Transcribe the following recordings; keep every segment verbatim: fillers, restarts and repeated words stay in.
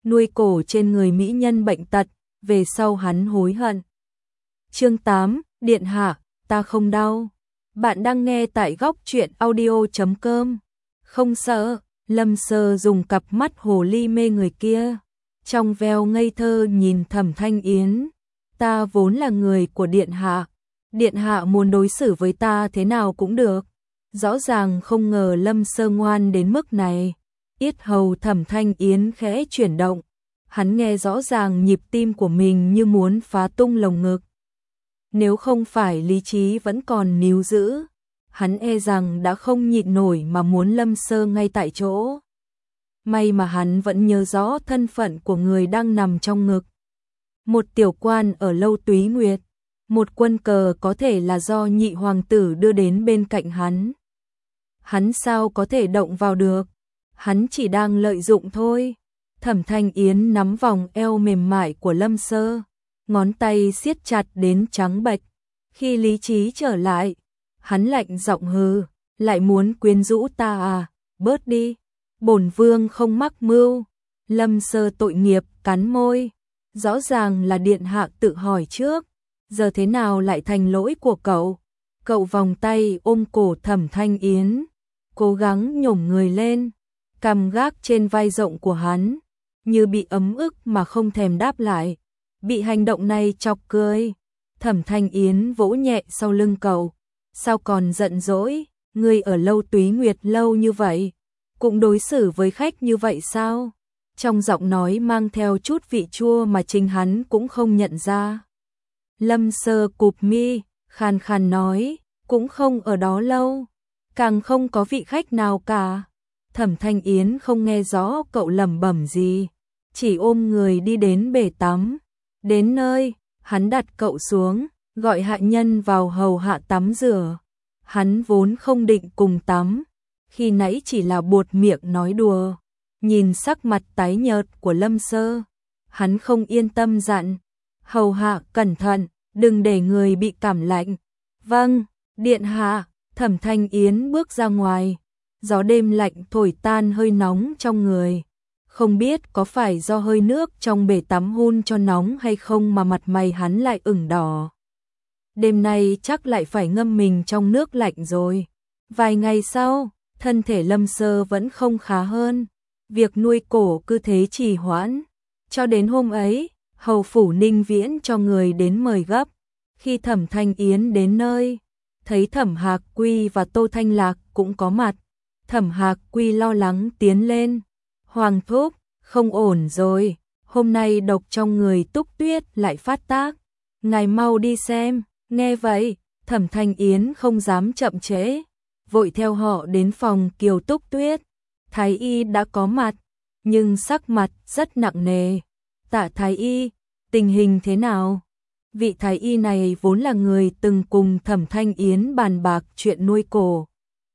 nuôi cổ trên người mỹ nhân bệnh tật, về sau hắn hối hận. Chương tám, Điện hạ, ta không đau. Bạn đang nghe tại góc truyện audio chấm com. Không sợ, Lâm Sơ dùng cặp mắt hồ ly mê người kia, trong veo ngây thơ nhìn Thẩm Thanh Yến. Ta vốn là người của Điện hạ, Điện hạ muốn đối xử với ta thế nào cũng được. Rõ ràng không ngờ Lâm Sơ ngoan đến mức này. Yết hầu Thẩm Thanh Yến khẽ chuyển động, hắn nghe rõ ràng nhịp tim của mình như muốn phá tung lồng ngực. Nếu không phải lý trí vẫn còn níu giữ, hắn e rằng đã không nhịn nổi mà muốn Lâm Sơ ngay tại chỗ. May mà hắn vẫn nhớ rõ thân phận của người đang nằm trong ngực. Một tiểu quan ở Lâu Túy Nguyệt, một quân cờ có thể là do nhị hoàng tử đưa đến bên cạnh hắn. Hắn sao có thể động vào được, hắn chỉ đang lợi dụng thôi. Thẩm Thanh Yến nắm vòng eo mềm mại của Lâm Sơ, ngón tay siết chặt đến trắng bệch. Khi lý trí trở lại, hắn lạnh giọng hừ, lại muốn quyến rũ ta à, bớt đi, bổn vương không mắc mưu. Lâm Sơ tội nghiệp cắn môi, rõ ràng là điện hạ tự hỏi trước, giờ thế nào lại thành lỗi của cậu. Cậu vòng tay ôm cổ Thẩm Thanh Yến, cố gắng nhổm người lên, cằm gác trên vai rộng của hắn, như bị ấm ức mà không thèm đáp lại. Bị hành động này chọc cười, Thẩm Thanh Yến vỗ nhẹ sau lưng cậu. Sao còn giận dỗi, ngươi ở Lâu Túy Nguyệt lâu như vậy, cũng đối xử với khách như vậy sao? Trong giọng nói mang theo chút vị chua mà chính hắn cũng không nhận ra. Lâm Sơ cụp mi, khàn khàn nói, cũng không ở đó lâu, càng không có vị khách nào cả. Thẩm Thanh Yến không nghe rõ cậu lẩm bẩm gì, chỉ ôm người đi đến bể tắm. Đến nơi, hắn đặt cậu xuống, gọi hạ nhân vào hầu hạ tắm rửa. Hắn vốn không định cùng tắm, khi nãy chỉ là buột miệng nói đùa. Nhìn sắc mặt tái nhợt của Lâm Sơ, hắn không yên tâm dặn, hầu hạ cẩn thận, đừng để người bị cảm lạnh. Vâng, điện hạ. Thẩm Thanh Yến bước ra ngoài, gió đêm lạnh thổi tan hơi nóng trong người. Không biết có phải do hơi nước trong bể tắm hun cho nóng hay không mà mặt mày hắn lại ửng đỏ. Đêm nay chắc lại phải ngâm mình trong nước lạnh rồi. Vài ngày sau, thân thể Lâm Sơ vẫn không khá hơn. Việc nuôi cổ cứ thế trì hoãn. Cho đến hôm ấy, hầu phủ Ninh Viễn cho người đến mời gấp. Khi Thẩm Thanh Yến đến nơi, thấy Thẩm Hạc Quy và Tô Thanh Lạc cũng có mặt. Thẩm Hạc Quy lo lắng tiến lên. Hoàng thúc, không ổn rồi, hôm nay độc trong người Túc Tuyết lại phát tác. Ngài mau đi xem. Nghe vậy, Thẩm Thanh Yến không dám chậm trễ, vội theo họ đến phòng Kiều Túc Tuyết. Thái y đã có mặt, nhưng sắc mặt rất nặng nề. Tạ Thái y, tình hình thế nào? Vị Thái y này vốn là người từng cùng Thẩm Thanh Yến bàn bạc chuyện nuôi cổ.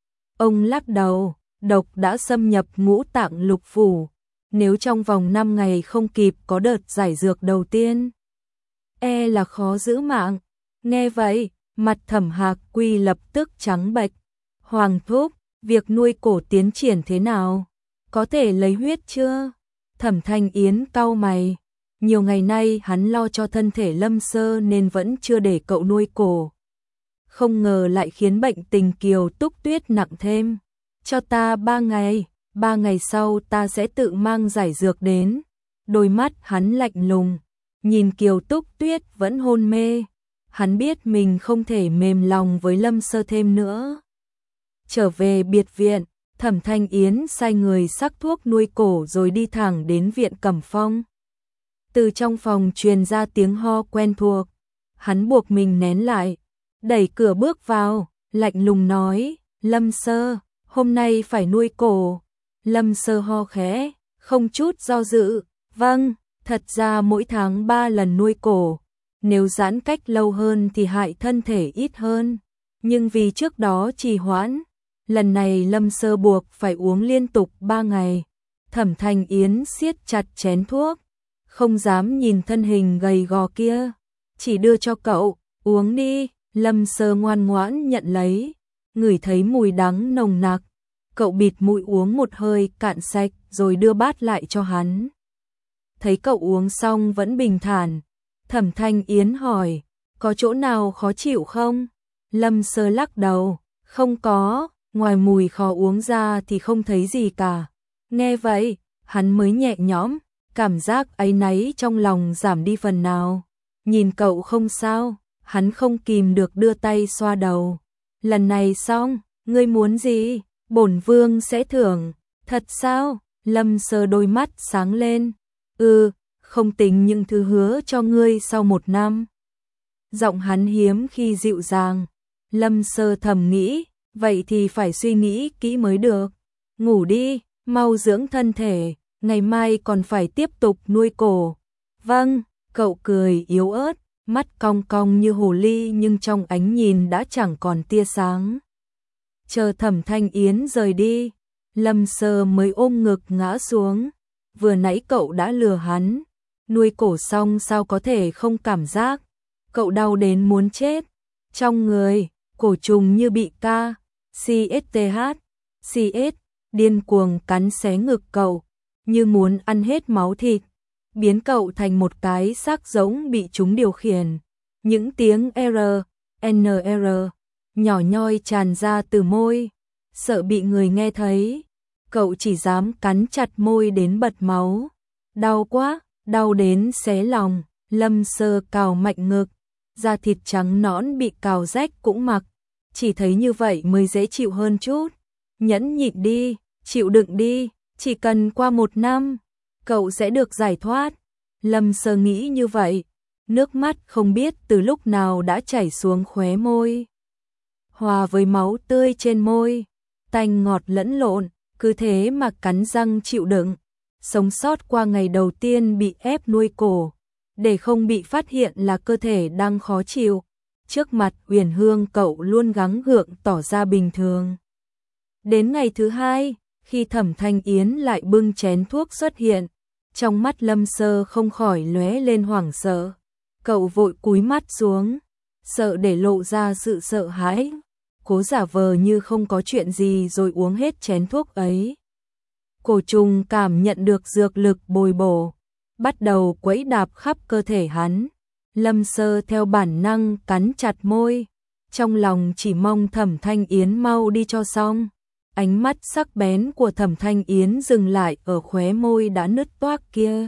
Ông lắc đầu, độc đã xâm nhập ngũ tạng lục phủ. Nếu trong vòng năm ngày không kịp có đợt giải dược đầu tiên, e là khó giữ mạng. Nghe vậy, mặt Thẩm Hạc Quy lập tức trắng bệch. Hoàng thúc, việc nuôi cổ tiến triển thế nào? Có thể lấy huyết chưa? Thẩm Thanh Yến cau mày. Nhiều ngày nay hắn lo cho thân thể Lâm Sơ nên vẫn chưa để cậu nuôi cổ. Không ngờ lại khiến bệnh tình Kiều Túc Tuyết nặng thêm. Cho ta ba ngày, ba ngày sau ta sẽ tự mang giải dược đến. Đôi mắt hắn lạnh lùng, nhìn Kiều Túc Tuyết vẫn hôn mê. Hắn biết mình không thể mềm lòng với Lâm Sơ thêm nữa. Trở về biệt viện, Thẩm Thanh Yến sai người sắc thuốc nuôi cổ rồi đi thẳng đến viện Cẩm Phong. Từ trong phòng truyền ra tiếng ho quen thuộc. Hắn buộc mình nén lại, đẩy cửa bước vào, lạnh lùng nói, Lâm Sơ, hôm nay phải nuôi cổ. Lâm Sơ ho khẽ, không chút do dự, vâng, thật ra mỗi tháng ba lần nuôi cổ. Nếu giãn cách lâu hơn thì hại thân thể ít hơn. Nhưng vì trước đó trì hoãn, lần này Lâm Sơ buộc phải uống liên tục ba ngày. Thẩm Thanh Yến siết chặt chén thuốc, không dám nhìn thân hình gầy gò kia. Chỉ đưa cho cậu, uống đi. Lâm Sơ ngoan ngoãn nhận lấy, ngửi thấy mùi đắng nồng nặc. Cậu bịt mũi uống một hơi cạn sạch rồi đưa bát lại cho hắn. thấy cậu uống xong vẫn bình thản. Thẩm Thanh Yến hỏi, có chỗ nào khó chịu không? Lâm Sơ lắc đầu, không có, ngoài mùi khó uống ra thì không thấy gì cả. Nghe vậy, hắn mới nhẹ nhõm, cảm giác áy náy trong lòng giảm đi phần nào. Nhìn cậu không sao, hắn không kìm được đưa tay xoa đầu. Lần này xong, ngươi muốn gì? Bổn vương sẽ thưởng. Thật sao? Lâm Sơ đôi mắt sáng lên. Ừ, không tính những thứ hứa cho ngươi sau một năm. Giọng hắn hiếm khi dịu dàng. Lâm Sơ thầm nghĩ, vậy thì phải suy nghĩ kỹ mới được. Ngủ đi, mau dưỡng thân thể, ngày mai còn phải tiếp tục nuôi cổ. Vâng, cậu cười yếu ớt, mắt cong cong như hồ ly nhưng trong ánh nhìn đã chẳng còn tia sáng. Chờ Thẩm Thanh Yến rời đi, Lâm Sơ mới ôm ngực ngã xuống. Vừa nãy cậu đã lừa hắn, nuôi cổ xong sao có thể không cảm giác. Cậu đau đến muốn chết. Trong người, cổ trùng như bị ca, xê ét tê hát, xê ét, điên cuồng cắn xé ngực cậu, như muốn ăn hết máu thịt, biến cậu thành một cái xác giống bị chúng điều khiển. Những tiếng R, N R, nhỏ nhoi tràn ra từ môi, sợ bị người nghe thấy. Cậu chỉ dám cắn chặt môi đến bật máu. Đau quá, đau đến xé lòng. Lâm Sơ cào mạnh ngực, da thịt trắng nõn bị cào rách cũng mặc, chỉ thấy như vậy mới dễ chịu hơn chút. Nhẫn nhịn đi, chịu đựng đi, chỉ cần qua một năm, cậu sẽ được giải thoát. Lâm Sơ nghĩ như vậy, nước mắt không biết từ lúc nào đã chảy xuống khóe môi. Hòa với máu tươi trên môi, tanh ngọt lẫn lộn, cứ thế mà cắn răng chịu đựng, sống sót qua ngày đầu tiên bị ép nuôi cổ. Để không bị phát hiện là cơ thể đang khó chịu, trước mặt Uyển Hương cậu luôn gắng gượng tỏ ra bình thường. Đến ngày thứ hai, khi Thẩm Thanh Yến lại bưng chén thuốc xuất hiện, trong mắt Lâm Sơ không khỏi lóe lên hoảng sợ. Cậu vội cúi mắt xuống, sợ để lộ ra sự sợ hãi, cố giả vờ như không có chuyện gì rồi uống hết chén thuốc ấy. Cổ trùng cảm nhận được dược lực bồi bổ, bắt đầu quẫy đạp khắp cơ thể hắn. Lâm Sơ theo bản năng cắn chặt môi, trong lòng chỉ mong Thẩm Thanh Yến mau đi cho xong. Ánh mắt sắc bén của Thẩm Thanh Yến dừng lại ở khóe môi đã nứt toác kia.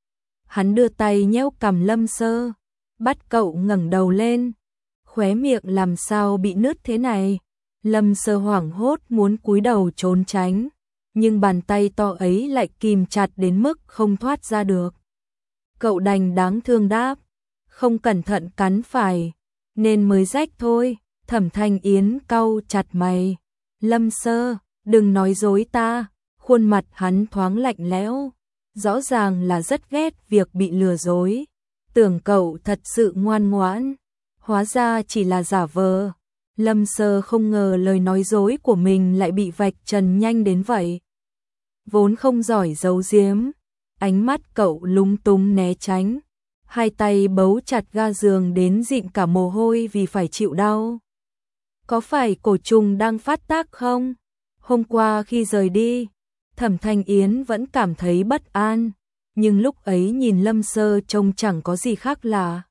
Hắn đưa tay nhéo cằm Lâm Sơ, bắt cậu ngẩng đầu lên. Khóe miệng làm sao bị nứt thế này? Lâm Sơ hoảng hốt muốn cúi đầu trốn tránh, nhưng bàn tay to ấy lại kìm chặt đến mức không thoát ra được. Cậu đành đáng thương đáp, không cẩn thận cắn phải, nên mới rách thôi. Thẩm Thanh Yến cau chặt mày. Lâm Sơ, đừng nói dối ta. Khuôn mặt hắn thoáng lạnh lẽo, rõ ràng là rất ghét việc bị lừa dối. Tưởng cậu thật sự ngoan ngoãn, hóa ra chỉ là giả vờ. Lâm Sơ không ngờ lời nói dối của mình lại bị vạch trần nhanh đến vậy. Vốn không giỏi giấu giếm, ánh mắt cậu lúng túng né tránh, hai tay bấu chặt ga giường đến dịn cả mồ hôi vì phải chịu đau. Có phải cổ trùng đang phát tác không? Hôm qua khi rời đi, Thẩm Thanh Yến vẫn cảm thấy bất an, nhưng lúc ấy nhìn Lâm Sơ trông chẳng có gì khác lạ.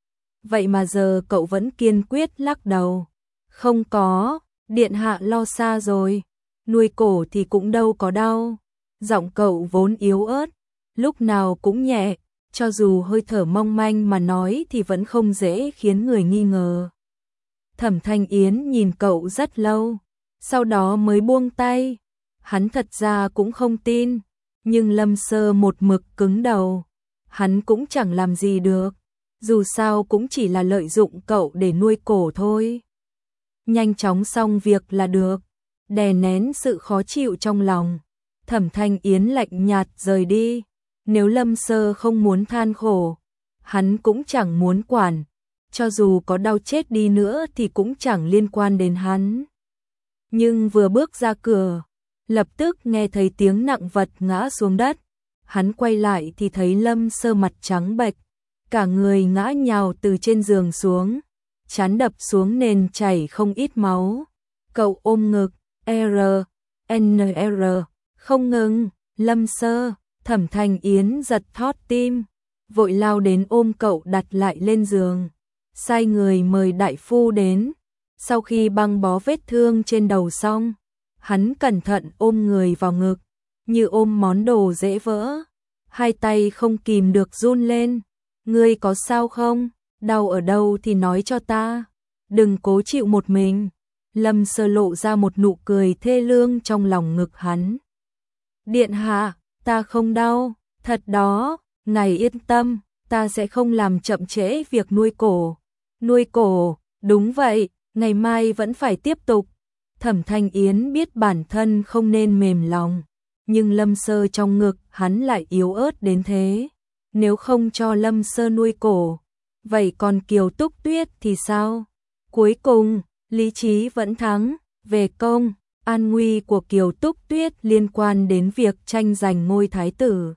Vậy mà giờ cậu vẫn kiên quyết lắc đầu. Không có, điện hạ lo xa rồi, nuôi cổ thì cũng đâu có đau. Giọng cậu vốn yếu ớt, lúc nào cũng nhẹ, cho dù hơi thở mong manh mà nói thì vẫn không dễ khiến người nghi ngờ. Thẩm Thanh Yến nhìn cậu rất lâu, sau đó mới buông tay. Hắn thật ra cũng không tin, nhưng Lâm Sơ một mực cứng đầu. Hắn cũng chẳng làm gì được, dù sao cũng chỉ là lợi dụng cậu để nuôi cổ thôi. Nhanh chóng xong việc là được, đè nén sự khó chịu trong lòng. Thẩm Thanh Yến lạnh nhạt rời đi. Nếu Lâm Sơ không muốn than khổ, hắn cũng chẳng muốn quản. Cho dù có đau chết đi nữa thì cũng chẳng liên quan đến hắn. Nhưng vừa bước ra cửa, lập tức nghe thấy tiếng nặng vật ngã xuống đất. Hắn quay lại thì thấy Lâm Sơ mặt trắng bệch, cả người ngã nhào từ trên giường xuống, trán đập xuống nền chảy không ít máu. Cậu ôm ngực, R, N R, không ngừng. Lâm Sơ, Thẩm Thanh Yến giật thót tim, vội lao đến ôm cậu đặt lại lên giường, sai người mời đại phu đến. Sau khi băng bó vết thương trên đầu xong, hắn cẩn thận ôm người vào ngực, như ôm món đồ dễ vỡ, hai tay không kìm được run lên. Ngươi có sao không? Đau ở đâu thì nói cho ta, đừng cố chịu một mình. Lâm Sơ lộ ra một nụ cười thê lương trong lòng ngực hắn. Điện hạ, ta không đau, thật đó, ngài yên tâm, ta sẽ không làm chậm trễ việc nuôi cổ. Nuôi cổ, đúng vậy, ngày mai vẫn phải tiếp tục. Thẩm Thanh Yến biết bản thân không nên mềm lòng, nhưng Lâm Sơ trong ngực hắn lại yếu ớt đến thế. Nếu không cho Lâm Sơ nuôi cổ, vậy còn Kiều Túc Tuyết thì sao? Cuối cùng, lý trí vẫn thắng, về công, an nguy của Kiều Túc Tuyết liên quan đến việc tranh giành ngôi thái tử.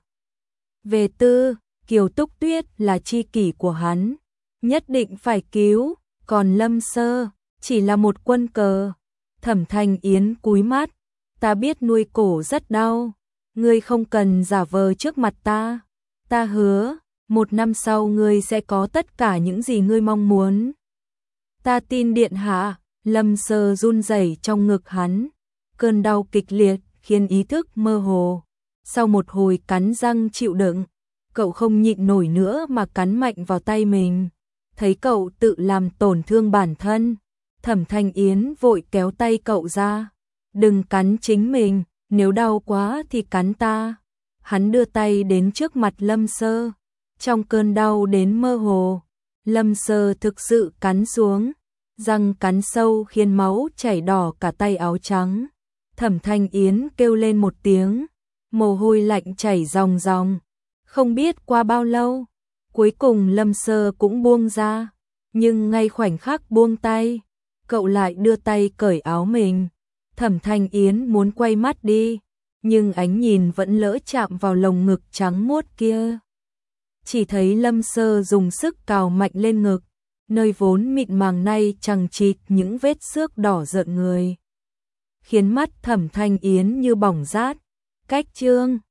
Về tư, Kiều Túc Tuyết là tri kỷ của hắn, nhất định phải cứu, còn Lâm Sơ chỉ là một quân cờ. Thẩm Thanh Yến cúi mắt, ta biết nuôi cổ rất đau, ngươi không cần giả vờ trước mặt ta, ta hứa, một năm sau ngươi sẽ có tất cả những gì ngươi mong muốn. Ta tin điện hạ. Lâm Sơ run rẩy trong ngực hắn, cơn đau kịch liệt khiến ý thức mơ hồ. Sau một hồi cắn răng chịu đựng, cậu không nhịn nổi nữa mà cắn mạnh vào tay mình. Thấy cậu tự làm tổn thương bản thân, Thẩm Thanh Yến vội kéo tay cậu ra. Đừng cắn chính mình, nếu đau quá thì cắn ta. Hắn đưa tay đến trước mặt Lâm Sơ, trong cơn đau đến mơ hồ. Lâm Sơ thực sự cắn xuống, răng cắn sâu khiến máu chảy đỏ cả tay áo trắng. Thẩm Thanh Yến kêu lên một tiếng, mồ hôi lạnh chảy ròng ròng. Không biết qua bao lâu, cuối cùng Lâm Sơ cũng buông ra, nhưng ngay khoảnh khắc buông tay, cậu lại đưa tay cởi áo mình. Thẩm Thanh Yến muốn quay mắt đi, nhưng ánh nhìn vẫn lỡ chạm vào lồng ngực trắng muốt kia. Chỉ thấy Lâm Sơ dùng sức cào mạnh lên ngực, nơi vốn mịn màng nay chằng chịt những vết xước đỏ rợn người, khiến mắt Thẩm Thanh Yến như bỏng rát. Cách chương